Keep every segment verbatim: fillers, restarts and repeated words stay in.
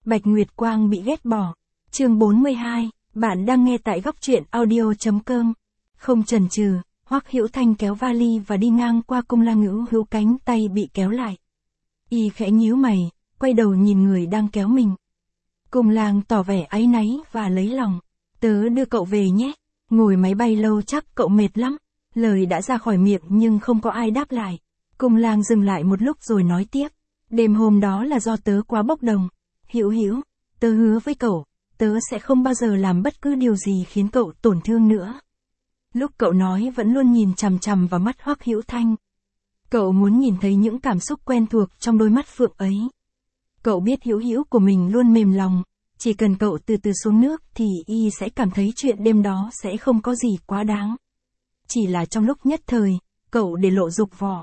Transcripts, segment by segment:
Bạch Nguyệt Quang bị ghét bỏ. Chương bốn mươi hai, bạn đang nghe tại góc truyện audio chấm com. Không chần chừ, Hoắc Hữu Thanh kéo vali và đi ngang qua Cung Lang Hữu Hữu, cánh tay bị kéo lại. Y khẽ nhíu mày, quay đầu nhìn người đang kéo mình. Cung Lang tỏ vẻ áy náy và lấy lòng. Tớ đưa cậu về nhé, ngồi máy bay lâu chắc cậu mệt lắm. Lời đã ra khỏi miệng nhưng không có ai đáp lại. Cung Lang dừng lại một lúc rồi nói tiếp. Đêm hôm đó là do tớ quá bốc đồng. Hữu Hữu, tớ hứa với cậu, tớ sẽ không bao giờ làm bất cứ điều gì khiến cậu tổn thương nữa. Lúc cậu nói vẫn luôn nhìn chằm chằm vào mắt Hoắc Hữu Thanh. Cậu muốn nhìn thấy những cảm xúc quen thuộc trong đôi mắt phượng ấy. Cậu biết Hữu Hữu của mình luôn mềm lòng, chỉ cần cậu từ từ xuống nước thì y sẽ cảm thấy chuyện đêm đó sẽ không có gì quá đáng. Chỉ là trong lúc nhất thời, cậu để lộ dục vọng.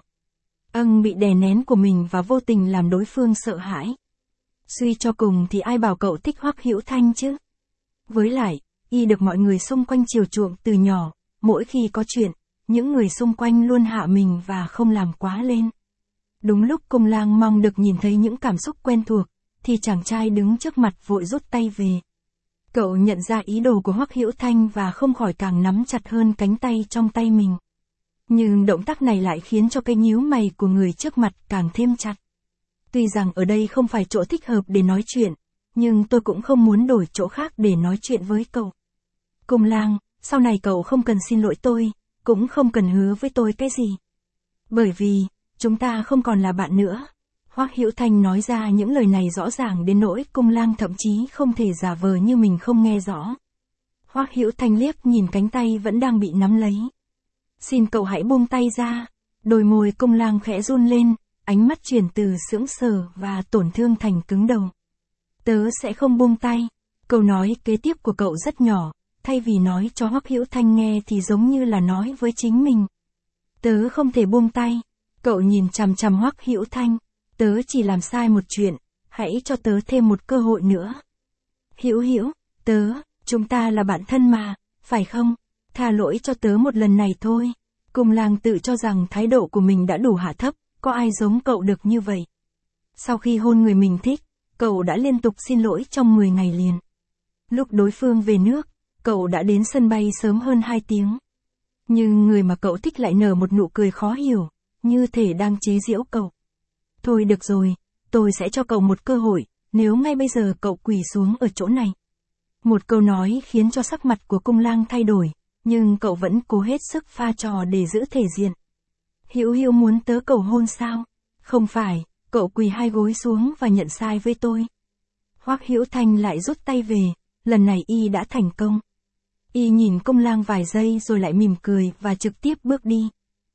Ân bị đè nén của mình và vô tình làm đối phương sợ hãi. Suy cho cùng thì ai bảo cậu thích Hoắc Hữu Thanh chứ? Với lại, y được mọi người xung quanh chiều chuộng từ nhỏ, mỗi khi có chuyện, những người xung quanh luôn hạ mình và không làm quá lên. Đúng lúc Cung Lang mong được nhìn thấy những cảm xúc quen thuộc, thì chàng trai đứng trước mặt vội rút tay về. Cậu nhận ra ý đồ của Hoắc Hữu Thanh và không khỏi càng nắm chặt hơn cánh tay trong tay mình. Nhưng động tác này lại khiến cho cái nhíu mày của người trước mặt càng thêm chặt. Tuy rằng ở đây không phải chỗ thích hợp để nói chuyện, nhưng tôi cũng không muốn đổi chỗ khác để nói chuyện với cậu. Cung Lang, sau này cậu không cần xin lỗi tôi, cũng không cần hứa với tôi cái gì. Bởi vì, chúng ta không còn là bạn nữa. Hoắc Hữu Thanh nói ra những lời này rõ ràng đến nỗi Cung Lang thậm chí không thể giả vờ như mình không nghe rõ. Hoắc Hữu Thanh liếc nhìn cánh tay vẫn đang bị nắm lấy. Xin cậu hãy buông tay ra. Đôi môi Cung Lang khẽ run lên, ánh mắt chuyển từ sững sờ và tổn thương thành cứng đầu. Tớ sẽ không buông tay. Câu nói kế tiếp của cậu rất nhỏ, thay vì nói cho Hoắc Hữu Thanh nghe thì giống như là nói với chính mình. Tớ không thể buông tay. Cậu nhìn chằm chằm Hoắc Hữu Thanh. Tớ chỉ làm sai một chuyện, hãy cho tớ thêm một cơ hội nữa. Hữu Hữu, tớ, chúng ta là bạn thân mà, phải không? Tha lỗi cho tớ một lần này thôi. Cung Lang tự cho rằng thái độ của mình đã đủ hạ thấp, có ai giống cậu được như vậy. Sau khi hôn người mình thích, cậu đã liên tục xin lỗi trong mười ngày liền. Lúc đối phương về nước, cậu đã đến sân bay sớm hơn hai tiếng. Nhưng người mà cậu thích lại nở một nụ cười khó hiểu, như thể đang chế giễu cậu. Thôi được rồi, tôi sẽ cho cậu một cơ hội, nếu ngay bây giờ cậu quỳ xuống ở chỗ này. Một câu nói khiến cho sắc mặt của Cung Lang thay đổi, nhưng cậu vẫn cố hết sức pha trò để giữ thể diện. Hữu Hữu muốn tớ cầu hôn sao? Không phải, cậu quỳ hai gối xuống và nhận sai với tôi. Hoắc Hữu Thanh lại rút tay về, lần này y đã thành công. Y nhìn Cung Lang vài giây rồi lại mỉm cười và trực tiếp bước đi.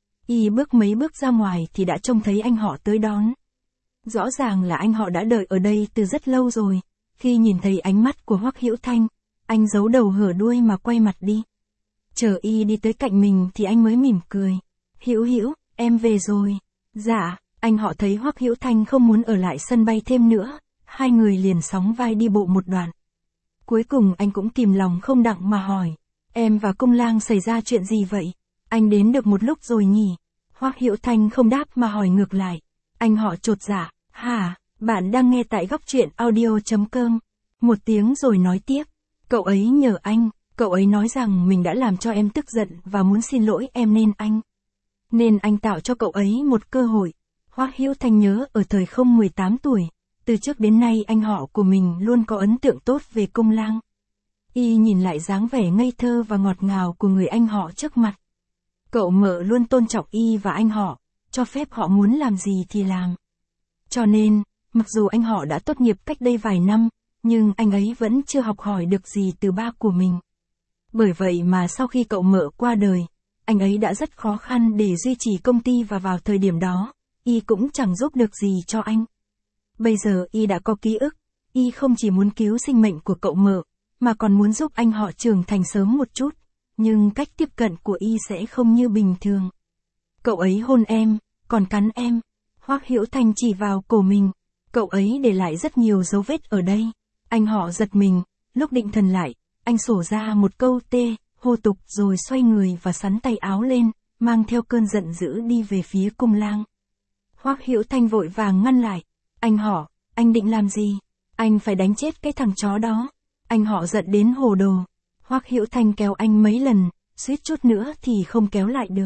Y bước mấy bước ra ngoài thì đã trông thấy anh họ tới đón. Rõ ràng là anh họ đã đợi ở đây từ rất lâu rồi. Khi nhìn thấy ánh mắt của Hoắc Hữu Thanh, anh giấu đầu hở đuôi mà quay mặt đi. Chờ y đi tới cạnh mình thì anh mới mỉm cười. Hữu Hữu, em về rồi. Dạ, anh họ thấy Hoắc Hữu Thanh không muốn ở lại sân bay thêm nữa, hai người liền sóng vai đi bộ một đoạn. Cuối cùng anh cũng kìm lòng không đặng mà hỏi, em và Cung Lang xảy ra chuyện gì vậy? Anh đến được một lúc rồi nhỉ? Hoắc Hữu Thanh không đáp mà hỏi ngược lại. Anh họ chột dạ, hả, bạn đang nghe tại góc truyện audio chấm com. Một tiếng rồi nói tiếp, cậu ấy nhờ anh, cậu ấy nói rằng mình đã làm cho em tức giận và muốn xin lỗi em nên anh. Nên anh tạo cho cậu ấy một cơ hội. Hoắc Hữu Thanh nhớ ở thời không mười tám tuổi, từ trước đến nay anh họ của mình luôn có ấn tượng tốt về Cung Lang. Y nhìn lại dáng vẻ ngây thơ và ngọt ngào của người anh họ trước mặt. Cậu mợ luôn tôn trọng y và anh họ, cho phép họ muốn làm gì thì làm. Cho nên, mặc dù anh họ đã tốt nghiệp cách đây vài năm, nhưng anh ấy vẫn chưa học hỏi được gì từ ba của mình. Bởi vậy mà sau khi cậu mợ qua đời, anh ấy đã rất khó khăn để duy trì công ty và vào thời điểm đó, y cũng chẳng giúp được gì cho anh. Bây giờ y đã có ký ức, y không chỉ muốn cứu sinh mệnh của cậu mợ, mà còn muốn giúp anh họ trưởng thành sớm một chút, nhưng cách tiếp cận của y sẽ không như bình thường. Cậu ấy hôn em, còn cắn em. Hoắc Hữu Thanh chỉ vào cổ mình, cậu ấy để lại rất nhiều dấu vết ở đây. Anh họ giật mình, lúc định thần lại, anh sổ ra một câu tê, hô tục rồi xoay người và xắn tay áo lên, mang theo cơn giận dữ đi về phía Cung Lang. Hoắc Hữu Thanh vội vàng ngăn lại, anh họ, anh định làm gì? Anh phải đánh chết cái thằng chó đó. Anh họ giận đến hồ đồ. Hoắc Hữu Thanh kéo anh mấy lần, suýt chút nữa thì không kéo lại được.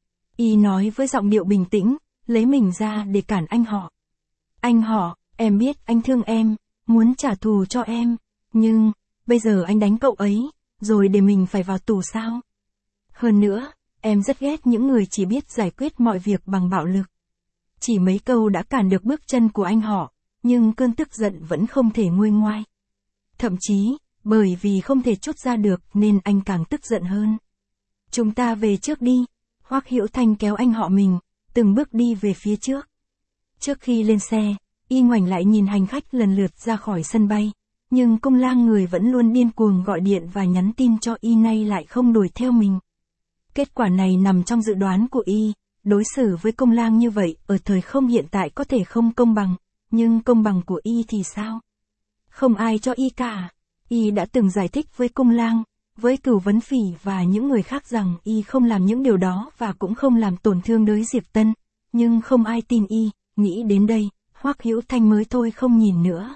Y nói với giọng điệu bình tĩnh, lấy mình ra để cản anh họ. Anh họ, em biết anh thương em, muốn trả thù cho em, nhưng, bây giờ anh đánh cậu ấy, rồi để mình phải vào tù sao? Hơn nữa, em rất ghét những người chỉ biết giải quyết mọi việc bằng bạo lực. Chỉ mấy câu đã cản được bước chân của anh họ, nhưng cơn tức giận vẫn không thể nguôi ngoai. Thậm chí, bởi vì không thể trút ra được nên anh càng tức giận hơn. Chúng ta về trước đi. Hoắc Hữu Thanh kéo anh họ mình, từng bước đi về phía trước. Trước khi lên xe, y ngoảnh lại nhìn hành khách lần lượt ra khỏi sân bay, nhưng công lang người vẫn luôn điên cuồng gọi điện và nhắn tin cho y nay lại không đuổi theo mình. Kết quả này nằm trong dự đoán của y, đối xử với công lang như vậy ở thời không hiện tại có thể không công bằng, nhưng công bằng của y thì sao? Không ai cho y cả. Y đã từng giải thích với công lang, với Cửu Vấn Phỉ và những người khác rằng y không làm những điều đó và cũng không làm tổn thương tới Diệp Tân, nhưng không ai tin y. Nghĩ đến đây, Hoắc Hữu Thanh mới thôi không nhìn nữa.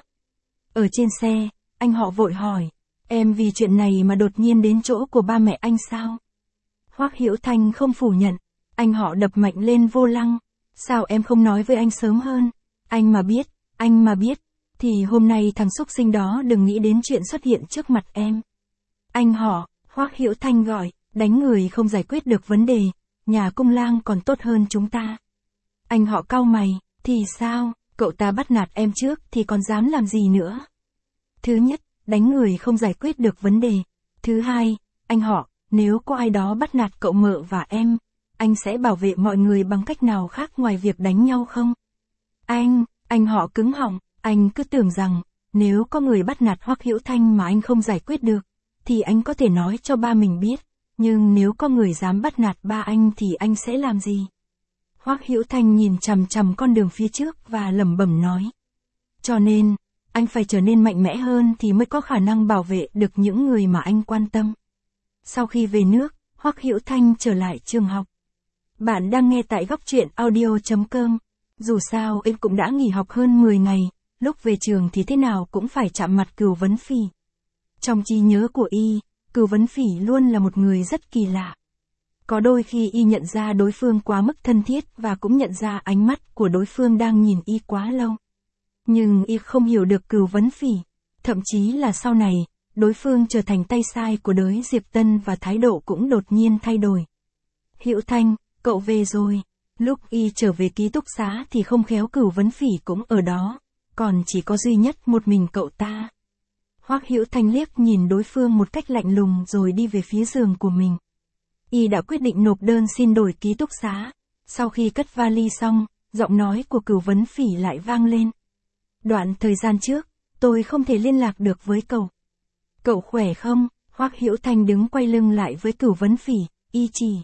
Ở trên xe, anh họ vội hỏi, em vì chuyện này mà đột nhiên đến chỗ của ba mẹ anh sao? Hoắc Hữu Thanh không phủ nhận, anh họ đập mạnh lên vô lăng, sao em không nói với anh sớm hơn? Anh mà biết, anh mà biết, thì hôm nay thằng xúc sinh đó đừng nghĩ đến chuyện xuất hiện trước mặt em. Anh họ, Hoắc Hữu Thanh gọi, đánh người không giải quyết được vấn đề, nhà công lang còn tốt hơn chúng ta. Anh họ cau mày, thì sao, cậu ta bắt nạt em trước thì còn dám làm gì nữa? Thứ nhất, đánh người không giải quyết được vấn đề. Thứ hai, anh họ, nếu có ai đó bắt nạt cậu mợ và em, anh sẽ bảo vệ mọi người bằng cách nào khác ngoài việc đánh nhau không? Anh, anh họ cứng họng, anh cứ tưởng rằng, nếu có người bắt nạt Hoắc Hữu Thanh mà anh không giải quyết được, thì anh có thể nói cho ba mình biết, nhưng nếu có người dám bắt nạt ba anh thì anh sẽ làm gì? Hoắc Hữu Thanh nhìn chằm chằm con đường phía trước và lẩm bẩm nói. Cho nên, anh phải trở nên mạnh mẽ hơn thì mới có khả năng bảo vệ được những người mà anh quan tâm. Sau khi về nước, Hoắc Hữu Thanh trở lại trường học. Bạn đang nghe tại góc truyện audio chấm com. Dù sao em cũng đã nghỉ học hơn mười ngày, lúc về trường thì thế nào cũng phải chạm mặt Cửu Vấn Phỉ. Trong trí nhớ của y, Cửu Vấn Phỉ luôn là một người rất kỳ lạ. Có đôi khi y nhận ra đối phương quá mức thân thiết và cũng nhận ra ánh mắt của đối phương đang nhìn y quá lâu. Nhưng y không hiểu được Cửu Vấn Phỉ, thậm chí là sau này, đối phương trở thành tay sai của đới Diệp Tân và thái độ cũng đột nhiên thay đổi. Hữu Thanh, cậu về rồi. Lúc y trở về ký túc xá thì không khéo Cửu Vấn Phỉ cũng ở đó, còn chỉ có duy nhất một mình cậu ta. Hoắc Hữu Thanh liếc nhìn đối phương một cách lạnh lùng rồi đi về phía giường của mình. Y đã quyết định nộp đơn xin đổi ký túc xá. Sau khi cất vali xong, giọng nói của Cửu Vấn Phỉ lại vang lên. Đoạn thời gian trước, tôi không thể liên lạc được với cậu. Cậu khỏe không? Hoắc Hữu Thanh đứng quay lưng lại với Cửu Vấn Phỉ, y chỉ.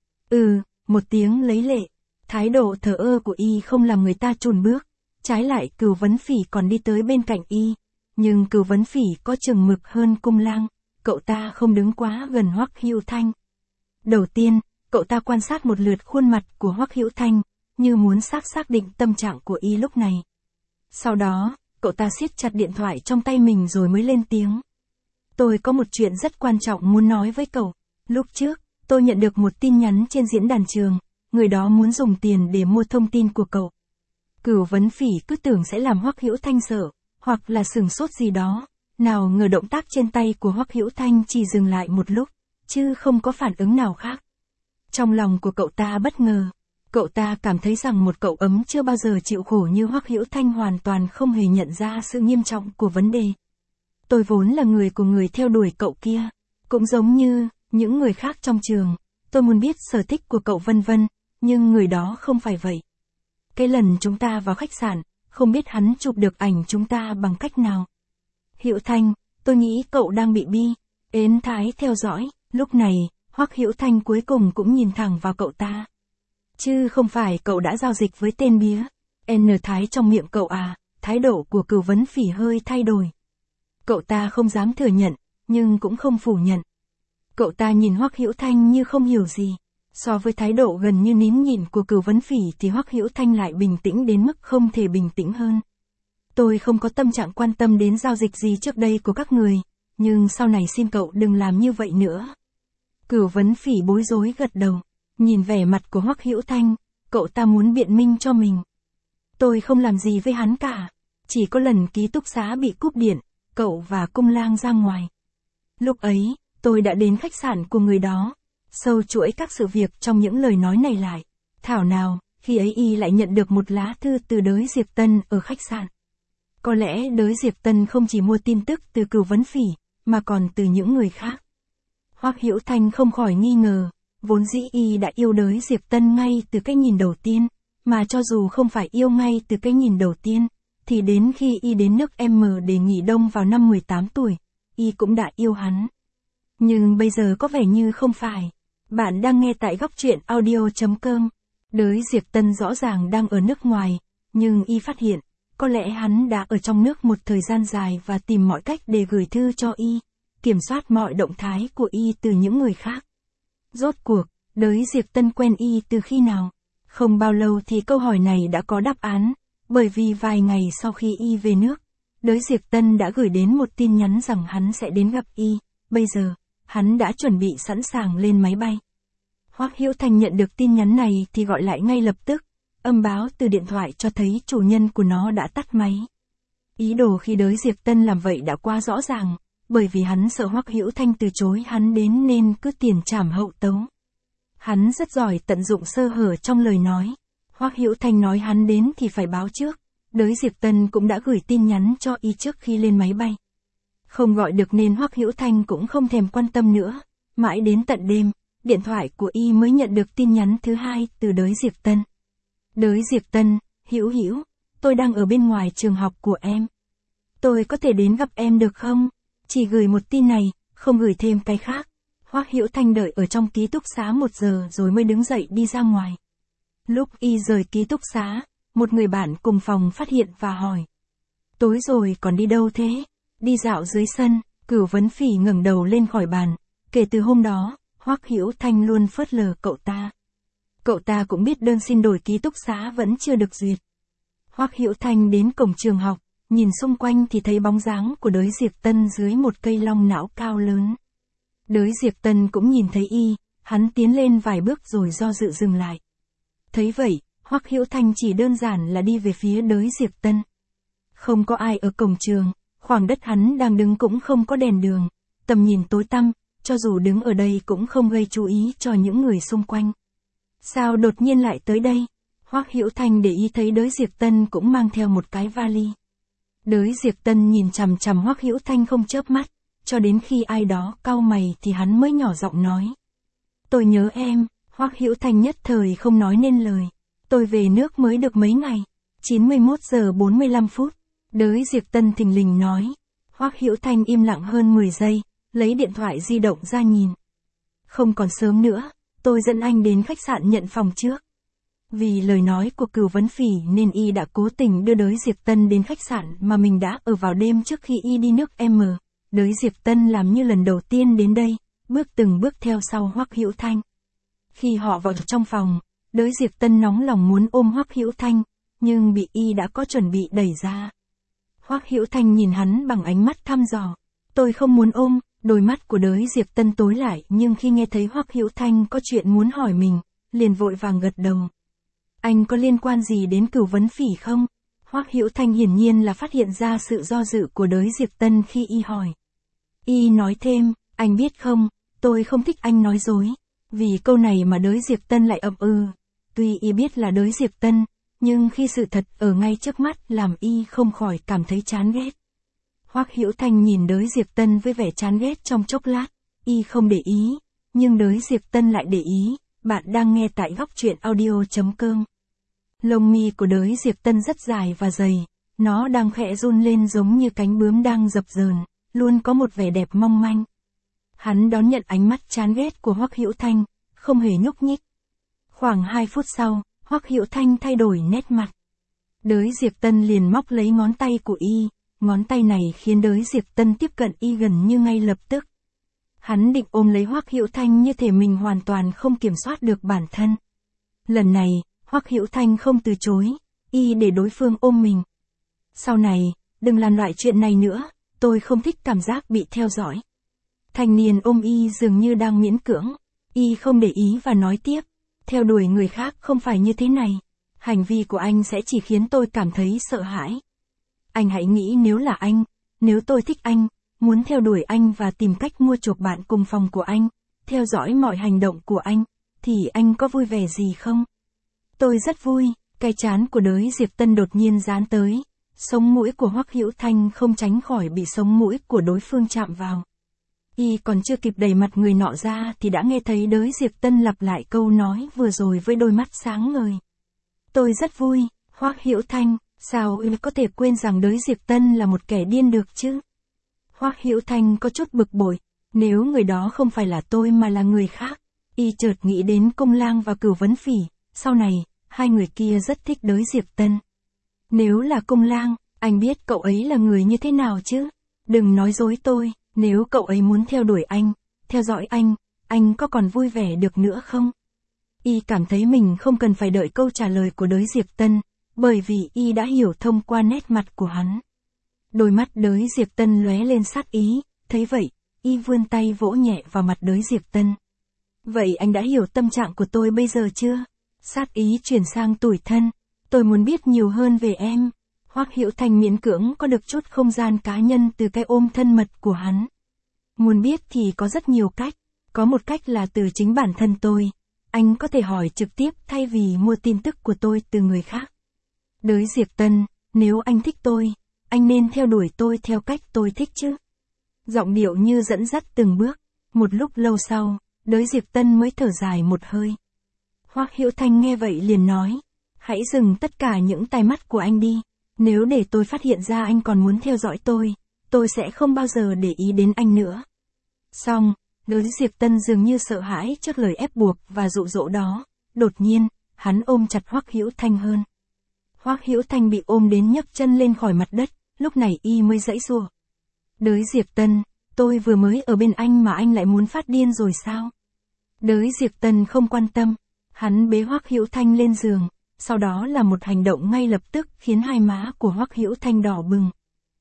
Ừ, một tiếng lấy lệ. Thái độ thờ ơ của y không làm người ta chùn bước. Trái lại Cửu Vấn Phỉ còn đi tới bên cạnh y. Nhưng Cửu Vấn Phỉ có chừng mực hơn cung lang. Cậu ta không đứng quá gần Hoắc Hữu Thanh. Đầu tiên, cậu ta quan sát một lượt khuôn mặt của Hoắc Hữu Thanh, như muốn xác xác định tâm trạng của y lúc này. Sau đó, cậu ta siết chặt điện thoại trong tay mình rồi mới lên tiếng. Tôi có một chuyện rất quan trọng muốn nói với cậu. Lúc trước, tôi nhận được một tin nhắn trên diễn đàn trường, người đó muốn dùng tiền để mua thông tin của cậu. Cửu Vấn Phỉ cứ tưởng sẽ làm Hoắc Hữu Thanh sợ, hoặc là sửng sốt gì đó, nào ngờ động tác trên tay của Hoắc Hữu Thanh chỉ dừng lại một lúc, chứ không có phản ứng nào khác. Trong lòng của cậu ta bất ngờ, cậu ta cảm thấy rằng một cậu ấm chưa bao giờ chịu khổ như Hoắc Hữu Thanh hoàn toàn không hề nhận ra sự nghiêm trọng của vấn đề. Tôi vốn là người của người theo đuổi cậu kia, cũng giống như những người khác trong trường, tôi muốn biết sở thích của cậu vân vân, nhưng người đó không phải vậy. Cái lần chúng ta vào khách sạn, không biết hắn chụp được ảnh chúng ta bằng cách nào. Hữu Thanh, tôi nghĩ cậu đang bị bi, ến thái theo dõi. Lúc này, Hoắc Hữu Thanh cuối cùng cũng nhìn thẳng vào cậu ta. Chứ không phải cậu đã giao dịch với tên bía. N thái trong miệng cậu à, thái độ của Cửu Vấn Phỉ hơi thay đổi. Cậu ta không dám thừa nhận, nhưng cũng không phủ nhận. Cậu ta nhìn Hoắc Hữu Thanh như không hiểu gì. So với thái độ gần như nín nhịn của Cửu Vấn Phỉ thì Hoắc Hữu Thanh lại bình tĩnh đến mức không thể bình tĩnh hơn. Tôi không có tâm trạng quan tâm đến giao dịch gì trước đây của các người, nhưng sau này xin cậu đừng làm như vậy nữa. Cửu Vấn Phỉ bối rối gật đầu, nhìn vẻ mặt của Hoắc Hữu Thanh, cậu ta muốn biện minh cho mình. Tôi không làm gì với hắn cả, chỉ có lần ký túc xá bị cúp điện, cậu và Cung Lang ra ngoài. Lúc ấy, tôi đã đến khách sạn của người đó, sâu chuỗi các sự việc trong những lời nói này lại. Thảo nào, khi ấy y lại nhận được một lá thư từ Đới Diệp Tân ở khách sạn. Có lẽ Đới Diệp Tân không chỉ mua tin tức từ Cửu Vấn Phỉ, mà còn từ những người khác. Hoắc Hữu Thanh không khỏi nghi ngờ, vốn dĩ y đã yêu Đới Diệp Tân ngay từ cái nhìn đầu tiên, mà cho dù không phải yêu ngay từ cái nhìn đầu tiên, thì đến khi y đến nước M để nghỉ đông vào năm mười tám tuổi, y cũng đã yêu hắn. Nhưng bây giờ có vẻ như không phải. Bạn đang nghe tại góc truyện audio chấm com. Đới Diệp Tân rõ ràng đang ở nước ngoài, nhưng y phát hiện, có lẽ hắn đã ở trong nước một thời gian dài và tìm mọi cách để gửi thư cho y, kiểm soát mọi động thái của y từ những người khác. Rốt cuộc, Đới Diệp Tân quen y từ khi nào? Không bao lâu thì câu hỏi này đã có đáp án, bởi vì vài ngày sau khi y về nước, Đới Diệp Tân đã gửi đến một tin nhắn rằng hắn sẽ đến gặp y, bây giờ, hắn đã chuẩn bị sẵn sàng lên máy bay. Hoắc Hữu Thanh nhận được tin nhắn này thì gọi lại ngay lập tức, âm báo từ điện thoại cho thấy chủ nhân của nó đã tắt máy. Ý đồ khi Đới Diệp Tân làm vậy đã quá rõ ràng, bởi vì hắn sợ Hoắc Hữu Thanh từ chối hắn đến nên cứ tiền trảm hậu tấu. Hắn rất giỏi tận dụng sơ hở trong lời nói. Hoắc Hữu Thanh nói hắn đến thì phải báo trước, Đới Diệp Tân cũng đã gửi tin nhắn cho y trước khi lên máy bay. Không gọi được nên Hoắc Hữu Thanh cũng không thèm quan tâm nữa, mãi đến tận đêm, điện thoại của y mới nhận được tin nhắn thứ hai từ Đới Diệp Tân. Đới Diệp Tân, Hữu Hữu, tôi đang ở bên ngoài trường học của em. Tôi có thể đến gặp em được không? Chỉ gửi một tin này, không gửi thêm cái khác. Hoắc Hữu Thanh đợi ở trong ký túc xá một giờ rồi mới đứng dậy đi ra ngoài. Lúc y rời ký túc xá, một người bạn cùng phòng phát hiện và hỏi. Tối rồi còn đi đâu thế? Đi dạo dưới sân. Cửu Vấn Phỉ ngẩng đầu lên khỏi bàn. Kể từ hôm đó, Hoắc Hữu Thanh luôn phớt lờ cậu ta. Cậu ta cũng biết đơn xin đổi ký túc xá vẫn chưa được duyệt. Hoắc Hữu Thanh đến cổng trường học, nhìn xung quanh thì thấy bóng dáng của Đới Diệp Tân dưới một cây long não cao lớn. Đới Diệp Tân cũng nhìn thấy y, hắn tiến lên vài bước rồi do dự dừng lại. Thấy vậy, Hoắc Hữu Thanh chỉ đơn giản là đi về phía Đới Diệp Tân. Không có ai ở cổng trường, khoảng đất hắn đang đứng cũng không có đèn đường, tầm nhìn tối tăm, cho dù đứng ở đây cũng không gây chú ý cho những người xung quanh. Sao đột nhiên lại tới đây? Hoắc Hữu Thanh để ý thấy Đới Diệp Tân cũng mang theo một cái vali. Đới Diệp Tân nhìn chằm chằm Hoắc Hữu Thanh không chớp mắt, cho đến khi ai đó cau mày thì hắn mới nhỏ giọng nói. Tôi nhớ em. Hoắc Hữu Thanh nhất thời không nói nên lời. Tôi về nước mới được mấy ngày. chín mươi mốt giờ bốn mươi lăm phút. Đới Diệp Tân thình lình nói. Hoắc Hữu Thanh im lặng hơn mười giây, lấy điện thoại di động ra nhìn. Không còn sớm nữa, tôi dẫn anh đến khách sạn nhận phòng trước. Vì lời nói của Cửu Vấn Phỉ nên y đã cố tình đưa Đới Diệp Tân đến khách sạn mà mình đã ở vào đêm trước khi y đi nước M. Đới Diệp Tân làm như lần đầu tiên đến đây, bước từng bước theo sau Hoắc Hữu Thanh. Khi họ vào trong phòng, Đới Diệp Tân nóng lòng muốn ôm Hoắc Hữu Thanh, nhưng bị y đã có chuẩn bị đẩy ra. Hoắc Hữu Thanh nhìn hắn bằng ánh mắt thăm dò. Tôi không muốn ôm. Đôi mắt của Đới Diệp Tân tối lại, nhưng khi nghe thấy Hoắc Hữu Thanh có chuyện muốn hỏi mình, liền vội vàng gật đầu. Anh có liên quan gì đến Cửu Vấn Phỉ không? Hoắc Hữu Thanh hiển nhiên là phát hiện ra sự do dự của Đới Diệp Tân khi y hỏi. Y nói thêm, anh biết không, tôi không thích anh nói dối. Vì câu này mà Đới Diệp Tân lại ậm ừ. Tuy y biết là Đới Diệp Tân, nhưng khi sự thật ở ngay trước mắt làm y không khỏi cảm thấy chán ghét. Hoắc Hữu Thanh nhìn Đới Diệp Tân với vẻ chán ghét trong chốc lát, y không để ý, nhưng Đới Diệp Tân lại để ý. Bạn đang nghe tại góc truyện audio chấm com. Lông mi của Đới Diệp Tân rất dài và dày, nó đang khẽ run lên giống như cánh bướm đang dập dờn, luôn có một vẻ đẹp mong manh. Hắn đón nhận ánh mắt chán ghét của Hoắc Hữu Thanh, không hề nhúc nhích. Khoảng hai phút sau, Hoắc Hữu Thanh thay đổi nét mặt. Đới Diệp Tân liền móc lấy ngón tay của y, ngón tay này khiến Đới Diệp Tân tiếp cận y gần như ngay lập tức. Hắn định ôm lấy Hoắc Hữu Thanh như thể mình hoàn toàn không kiểm soát được bản thân. Lần này, Hoắc Hữu Thanh không từ chối, y để đối phương ôm mình. Sau này, đừng làm loại chuyện này nữa, tôi không thích cảm giác bị theo dõi. Thanh niên ôm Y dường như đang miễn cưỡng. Y không để ý và nói tiếp. Theo đuổi người khác không phải như thế này. Hành vi của anh sẽ chỉ khiến tôi cảm thấy sợ hãi. Anh hãy nghĩ nếu là anh, nếu tôi thích anh, muốn theo đuổi anh và tìm cách mua chuộc bạn cùng phòng của anh, theo dõi mọi hành động của anh, thì anh có vui vẻ gì không? Tôi rất vui. Cái trán của đới Diệp Tân đột nhiên dán tới. Sống mũi của Hoắc Hữu Thanh không tránh khỏi bị sống mũi của đối phương chạm vào. Y còn chưa kịp đẩy mặt người nọ ra thì đã nghe thấy đới Diệp Tân lặp lại câu nói vừa rồi với đôi mắt sáng ngời. Tôi rất vui. Hoắc Hữu Thanh, sao Y có thể quên rằng đới Diệp Tân là một kẻ điên được chứ? Hoắc Hữu Thanh có chút bực bội. Nếu người đó không phải là tôi mà là người khác. Y chợt nghĩ đến Công Lang và Cửu Vấn Phỉ. Sau này, hai người kia rất thích đới Diệp Tân. Nếu là Công Lang, anh biết cậu ấy là người như thế nào chứ? Đừng nói dối tôi, nếu cậu ấy muốn theo đuổi anh, theo dõi anh, anh có còn vui vẻ được nữa không? Y cảm thấy mình không cần phải đợi câu trả lời của đới Diệp Tân, bởi vì Y đã hiểu thông qua nét mặt của hắn. Đôi mắt đới Diệp Tân lóe lên sát ý, thấy vậy, Y vươn tay vỗ nhẹ vào mặt đới Diệp Tân. Vậy anh đã hiểu tâm trạng của tôi bây giờ chưa? Sát ý chuyển sang tủi thân. Tôi muốn biết nhiều hơn về em. Hoắc Hữu Thanh miễn cưỡng có được chút không gian cá nhân từ cái ôm thân mật của hắn. Muốn biết thì có rất nhiều cách. Có một cách là từ chính bản thân tôi. Anh có thể hỏi trực tiếp thay vì mua tin tức của tôi từ người khác. Đới Diệp Tân, nếu anh thích tôi, anh nên theo đuổi tôi theo cách tôi thích chứ. Giọng điệu như dẫn dắt từng bước. Một lúc lâu sau, đới Diệp Tân mới thở dài một hơi. Hoắc Hữu Thanh nghe vậy liền nói. Hãy dừng tất cả những tai mắt của anh đi. Nếu để tôi phát hiện ra anh còn muốn theo dõi tôi, tôi sẽ không bao giờ để ý đến anh nữa. Xong, đới Diệp Tân dường như sợ hãi trước lời ép buộc và dụ dỗ đó. Đột nhiên, hắn ôm chặt Hoắc Hữu Thanh hơn. Hoắc Hữu Thanh bị ôm đến nhấc chân lên khỏi mặt đất, lúc này Y mới giãy giụa. Đới Diệp Tân, tôi vừa mới ở bên anh mà anh lại muốn phát điên rồi sao? Đới Diệp Tân không quan tâm. Hắn bế Hoắc Hữu Thanh lên giường, sau đó là một hành động ngay lập tức khiến hai má của Hoắc Hữu Thanh đỏ bừng.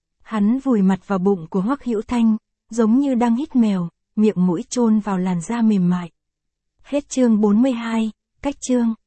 Hắn vùi mặt vào bụng của Hoắc Hữu Thanh, giống như đang hít mèo, miệng mũi chôn vào làn da mềm mại. Hết chương bốn mươi hai, cách chương.